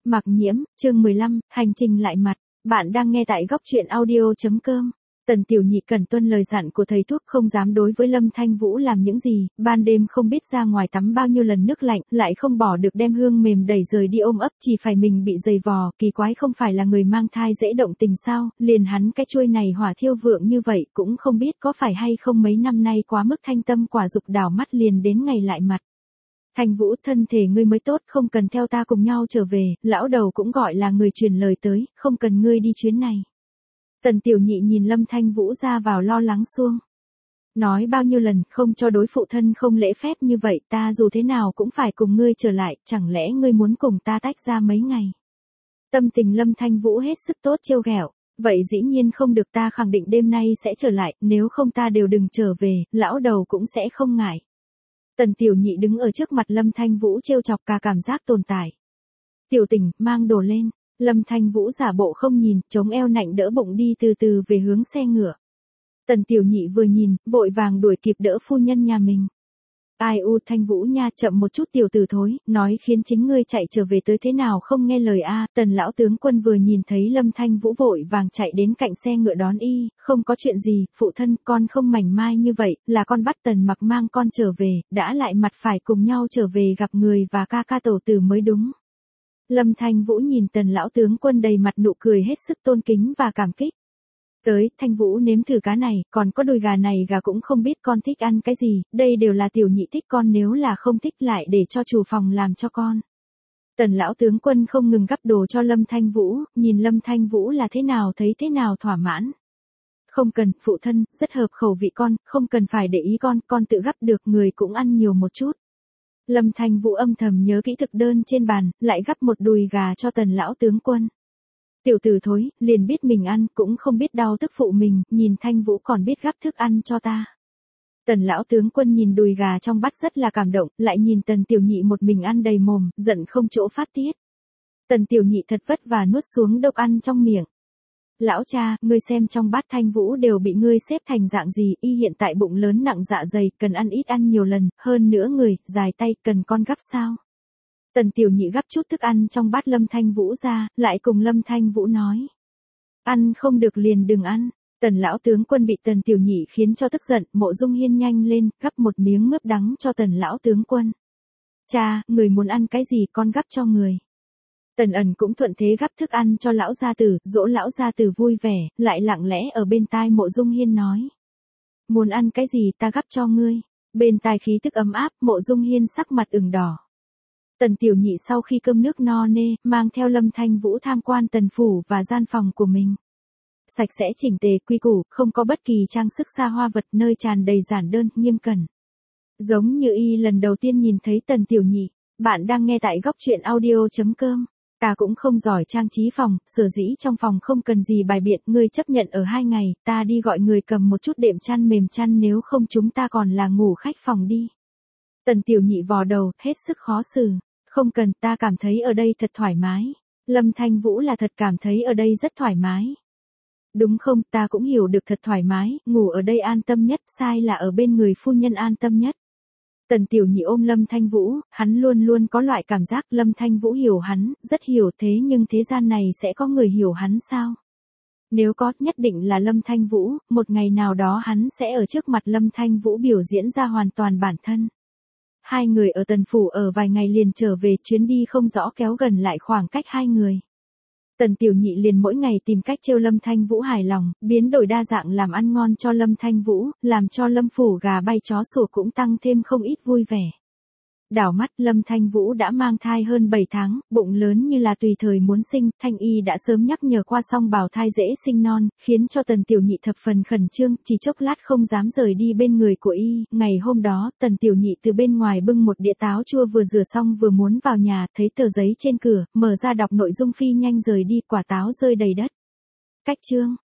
Mặc Nhiễm, chương 15, hành trình lại mặt. Bạn đang nghe tại góc truyện audio.com. Tần Tiểu Nhị cần tuân lời dặn của thầy thuốc, không dám đối với Lâm Thanh Vũ làm những gì, ban đêm không biết ra ngoài tắm bao nhiêu lần nước lạnh, lại không bỏ được đem hương mềm đẩy rời đi ôm ấp, chỉ phải mình bị dày vò, kỳ quái không phải là người mang thai dễ động tình sao, liền hắn cái chuôi này hỏa thiêu vượng như vậy, cũng không biết có phải hay không mấy năm nay quá mức thanh tâm quả dục đảo mắt liền đến ngày lại mặt. Thanh Vũ, thân thể ngươi mới tốt, không cần theo ta cùng nhau trở về, lão đầu cũng gọi là người truyền lời tới, không cần ngươi đi chuyến này. Tần Tiểu Nhị nhìn Lâm Thanh Vũ ra vào lo lắng xuông. Nói bao nhiêu lần, không cho đối phụ thân không lễ phép như vậy, ta dù thế nào cũng phải cùng ngươi trở lại, chẳng lẽ ngươi muốn cùng ta tách ra mấy ngày. Tâm tình Lâm Thanh Vũ hết sức tốt trêu ghẹo. Vậy dĩ nhiên không được, ta khẳng định đêm nay sẽ trở lại, nếu không ta đều đừng trở về, lão đầu cũng sẽ không ngại. Tần Tiểu Nhị đứng ở trước mặt Lâm Thanh Vũ trêu chọc cả cảm giác tồn tại. Tiểu Tình, mang đồ lên. Lâm Thanh Vũ giả bộ không nhìn, chống eo nạnh đỡ bụng đi từ từ về hướng xe ngựa. Tần Tiểu Nhị vừa nhìn, vội vàng đuổi kịp đỡ phu nhân nhà mình. Ai u, Thanh Vũ nha, chậm một chút tiểu tử thối, nói khiến chính ngươi chạy trở về tới thế nào không nghe lời a. Tần lão tướng quân vừa nhìn thấy Lâm Thanh Vũ vội vàng chạy đến cạnh xe ngựa đón y, không có chuyện gì, phụ thân, con không mảnh mai như vậy, là con bắt Tần Mặc mang con trở về, đã lại mặt phải cùng nhau trở về gặp người và ca ca tổ tử mới đúng. Lâm Thanh Vũ nhìn Tần lão tướng quân đầy mặt nụ cười hết sức tôn kính và cảm kích. Tới, Thanh Vũ nếm thử cá này, còn có đùi gà này, gà cũng không biết con thích ăn cái gì, đây đều là Tiểu Nhị thích, con nếu là không thích lại để cho chủ phòng làm cho con. Tần lão tướng quân không ngừng gắp đồ cho Lâm Thanh Vũ, nhìn Lâm Thanh Vũ là thế nào thấy thế nào thỏa mãn. Không cần, phụ thân, rất hợp khẩu vị con, không cần phải để ý con tự gắp được, người cũng ăn nhiều một chút. Lâm Thanh Vũ âm thầm nhớ kỹ thực đơn trên bàn, lại gắp một đùi gà cho Tần lão tướng quân. Tiểu tử thối, liền biết mình ăn, cũng không biết đau tức phụ mình, nhìn Thanh Vũ còn biết gắp thức ăn cho ta. Tần lão tướng quân nhìn đùi gà trong bát rất là cảm động, lại nhìn Tần Tiểu Nhị một mình ăn đầy mồm, giận không chỗ phát tiết. Tần Tiểu Nhị thật vất vả nuốt xuống độc ăn trong miệng. Lão cha, ngươi xem trong bát Thanh Vũ đều bị ngươi xếp thành dạng gì, y hiện tại bụng lớn nặng dạ dày, cần ăn ít ăn nhiều lần, hơn nữa người, dài tay, cần con gắp sao? Tần Tiểu Nhị gắp chút thức ăn trong bát Lâm Thanh Vũ ra, lại cùng Lâm Thanh Vũ nói. Ăn không được liền đừng ăn. Tần lão tướng quân bị Tần Tiểu Nhị khiến cho tức giận, Mộ Dung Hiên nhanh lên, gắp một miếng mướp đắng cho Tần lão tướng quân. Cha, người muốn ăn cái gì con gắp cho người. Tần Ẩn cũng thuận thế gắp thức ăn cho lão gia tử, dỗ lão gia tử vui vẻ, lại lặng lẽ ở bên tai Mộ Dung Hiên nói. Muốn ăn cái gì ta gắp cho ngươi. Bên tai khí tức ấm áp, Mộ Dung Hiên sắc mặt ửng đỏ. Tần Tiểu Nhị sau khi cơm nước no nê, mang theo Lâm Thanh Vũ tham quan tần phủ và gian phòng của mình. Sạch sẽ chỉnh tề quy củ, không có bất kỳ trang sức xa hoa vật, nơi tràn đầy giản đơn, nghiêm cẩn. Giống như y lần đầu tiên nhìn thấy Tần Tiểu Nhị. Bạn đang nghe tại góc truyện audio.com. Ta cũng không giỏi trang trí phòng, sở dĩ trong phòng không cần gì bài biện, ngươi chấp nhận ở 2 ngày, ta đi gọi người cầm một chút đệm chăn mềm chăn, nếu không chúng ta còn là ngủ khách phòng đi. Tần Tiểu Nhị vò đầu, hết sức khó xử. Không cần, ta cảm thấy ở đây thật thoải mái. Lâm Thanh Vũ là thật cảm thấy ở đây rất thoải mái. Đúng không, ta cũng hiểu được thật thoải mái, ngủ ở đây an tâm nhất, sai là ở bên người phu nhân an tâm nhất. Tần Tiểu Nhị ôm Lâm Thanh Vũ, hắn luôn luôn có loại cảm giác Lâm Thanh Vũ hiểu hắn, rất hiểu, thế nhưng thế gian này sẽ có người hiểu hắn sao? Nếu có, nhất định là Lâm Thanh Vũ, một ngày nào đó hắn sẽ ở trước mặt Lâm Thanh Vũ biểu diễn ra hoàn toàn bản thân. Hai người ở tần phủ ở vài ngày liền trở về, chuyến đi không rõ kéo gần lại khoảng cách hai người. Tần Tiểu Nhị liền mỗi ngày tìm cách trêu Lâm Thanh Vũ hài lòng, biến đổi đa dạng làm ăn ngon cho Lâm Thanh Vũ, làm cho Lâm phủ gà bay chó sủa cũng tăng thêm không ít vui vẻ. Đảo mắt Lâm Thanh Vũ đã mang thai hơn 7 tháng, bụng lớn như là tùy thời muốn sinh, Thanh Y đã sớm nhắc nhở qua xong bảo thai dễ sinh non, khiến cho Tần Tiểu Nhị thập phần khẩn trương, chỉ chốc lát không dám rời đi bên người của y. Ngày hôm đó, Tần Tiểu Nhị từ bên ngoài bưng một đĩa táo chua vừa rửa xong vừa muốn vào nhà, thấy tờ giấy trên cửa, mở ra đọc nội dung phi nhanh rời đi, quả táo rơi đầy đất. Cách chương